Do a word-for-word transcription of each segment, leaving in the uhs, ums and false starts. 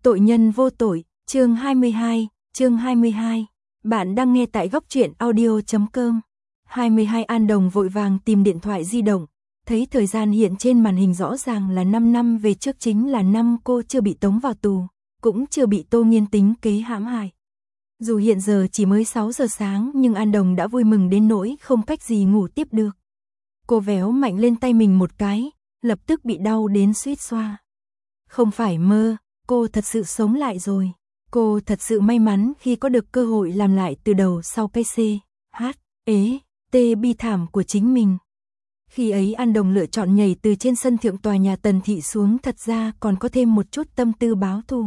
Tội nhân vô tội, chương hai mươi hai, chương hai mươi hai. Bạn đang nghe tại góc truyện audio chấm com. hai mươi hai An Đồng vội vàng tìm điện thoại di động, thấy thời gian hiện trên màn hình rõ ràng là năm năm về trước, chính là năm cô chưa bị tống vào tù, cũng chưa bị Tô Nghiên tính kế hãm hại. Dù hiện giờ chỉ mới sáu giờ sáng nhưng An Đồng đã vui mừng đến nỗi không cách gì ngủ tiếp được. Cô véo mạnh lên tay mình một cái, lập tức bị đau đến suýt xoa. Không phải mơ, cô thật sự sống lại rồi. Cô thật sự may mắn khi có được cơ hội làm lại từ đầu sau cái C, H, ế, T bi thảm của chính mình. Khi ấy An Đồng lựa chọn nhảy từ trên sân thượng tòa nhà Tần Thị xuống thật ra còn có thêm một chút tâm tư báo thù.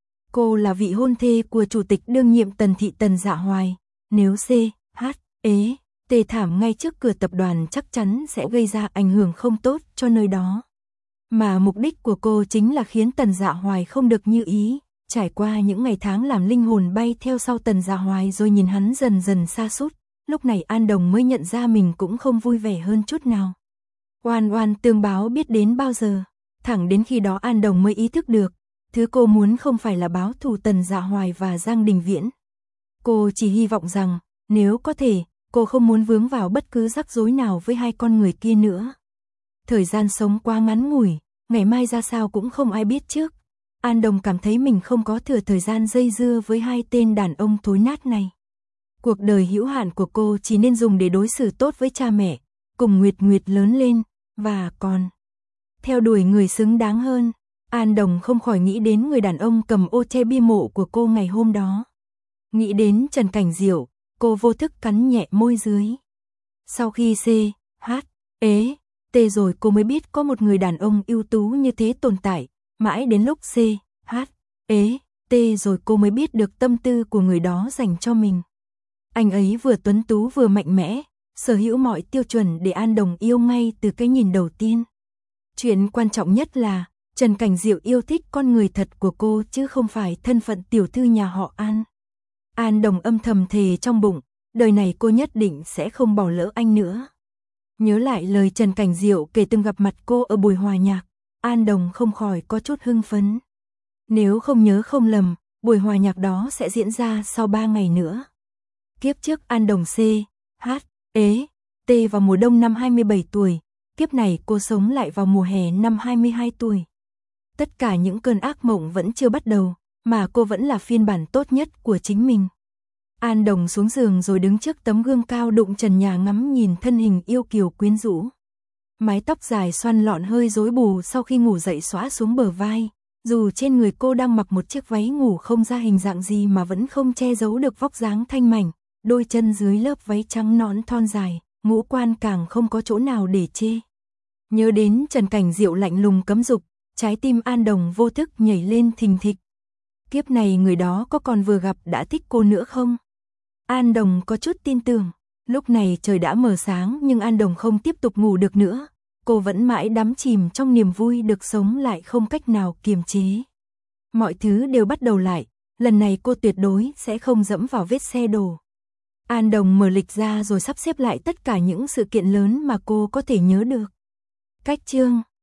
Cô là vị hôn thê của chủ tịch đương nhiệm Tần Thị Tần Dạ Hoài. Nếu C, H, ế, T thảm ngay trước cửa tập đoàn chắc chắn sẽ gây ra ảnh hưởng không tốt cho nơi đó. Mà mục đích của cô chính là khiến Tần Dạ Hoài không được như ý. Trải qua những ngày tháng làm linh hồn bay theo sau Tần Dạ Hoài rồi nhìn hắn dần dần sa sút, lúc này An Đồng mới nhận ra mình cũng không vui vẻ hơn chút nào. Oan oan tương báo biết đến bao giờ, thẳng đến khi đó An Đồng mới ý thức được, thứ cô muốn không phải là báo thù Tần Dạ Hoài và Giang Đình Viễn. Cô chỉ hy vọng rằng, nếu có thể, cô không muốn vướng vào bất cứ rắc rối nào với hai con người kia nữa. Thời gian sống quá ngắn ngủi, ngày mai ra sao cũng không ai biết trước. An Đồng cảm thấy mình không có thừa thời gian dây dưa với hai tên đàn ông thối nát này. Cuộc đời hữu hạn của cô chỉ nên dùng để đối xử tốt với cha mẹ, cùng Nguyệt Nguyệt lớn lên, và còn theo đuổi người xứng đáng hơn. An Đồng không khỏi nghĩ đến người đàn ông cầm ô che bia mộ của cô ngày hôm đó. Nghĩ đến Trần Cảnh Diệu, cô vô thức cắn nhẹ môi dưới. Sau khi C, H, ế, T rồi cô mới biết có một người đàn ông ưu tú như thế tồn tại. Mãi đến lúc C, H, ế, T rồi cô mới biết được tâm tư của người đó dành cho mình. Anh ấy vừa tuấn tú vừa mạnh mẽ, sở hữu mọi tiêu chuẩn để An Đồng yêu ngay từ cái nhìn đầu tiên. Chuyện quan trọng nhất là, Trần Cảnh Diệu yêu thích con người thật của cô chứ không phải thân phận tiểu thư nhà họ An. An Đồng âm thầm thề trong bụng, đời này cô nhất định sẽ không bỏ lỡ anh nữa. Nhớ lại lời Trần Cảnh Diệu kể từng gặp mặt cô ở buổi hòa nhạc, An Đồng không khỏi có chút hưng phấn. Nếu không nhớ không lầm, buổi hòa nhạc đó sẽ diễn ra sau ba ngày nữa. Kiếp trước An Đồng C, H, ế, T vào mùa đông năm hai mươi bảy tuổi, kiếp này cô sống lại vào mùa hè năm hai mươi hai tuổi. Tất cả những cơn ác mộng vẫn chưa bắt đầu, mà cô vẫn là phiên bản tốt nhất của chính mình. An Đồng xuống giường rồi đứng trước tấm gương cao đụng trần nhà ngắm nhìn thân hình yêu kiều quyến rũ. Mái tóc dài xoăn lọn hơi rối bù sau khi ngủ dậy xõa xuống bờ vai, dù trên người cô đang mặc một chiếc váy ngủ không ra hình dạng gì mà vẫn không che giấu được vóc dáng thanh mảnh, đôi chân dưới lớp váy trắng nõn thon dài, ngũ quan càng không có chỗ nào để chê. Nhớ đến Trần Cảnh Diệu lạnh lùng cấm dục, trái tim An Đồng vô thức nhảy lên thình thịch. Kiếp này người đó có còn vừa gặp đã thích cô nữa không? An Đồng có chút tin tưởng. Lúc này trời đã mờ sáng nhưng An Đồng không tiếp tục ngủ được nữa. Cô vẫn mãi đắm chìm trong niềm vui được sống lại không cách nào kiềm chế. Mọi thứ đều bắt đầu lại, lần này cô tuyệt đối sẽ không dẫm vào vết xe đổ. An Đồng mở lịch ra rồi sắp xếp lại tất cả những sự kiện lớn mà cô có thể nhớ được. Cách chương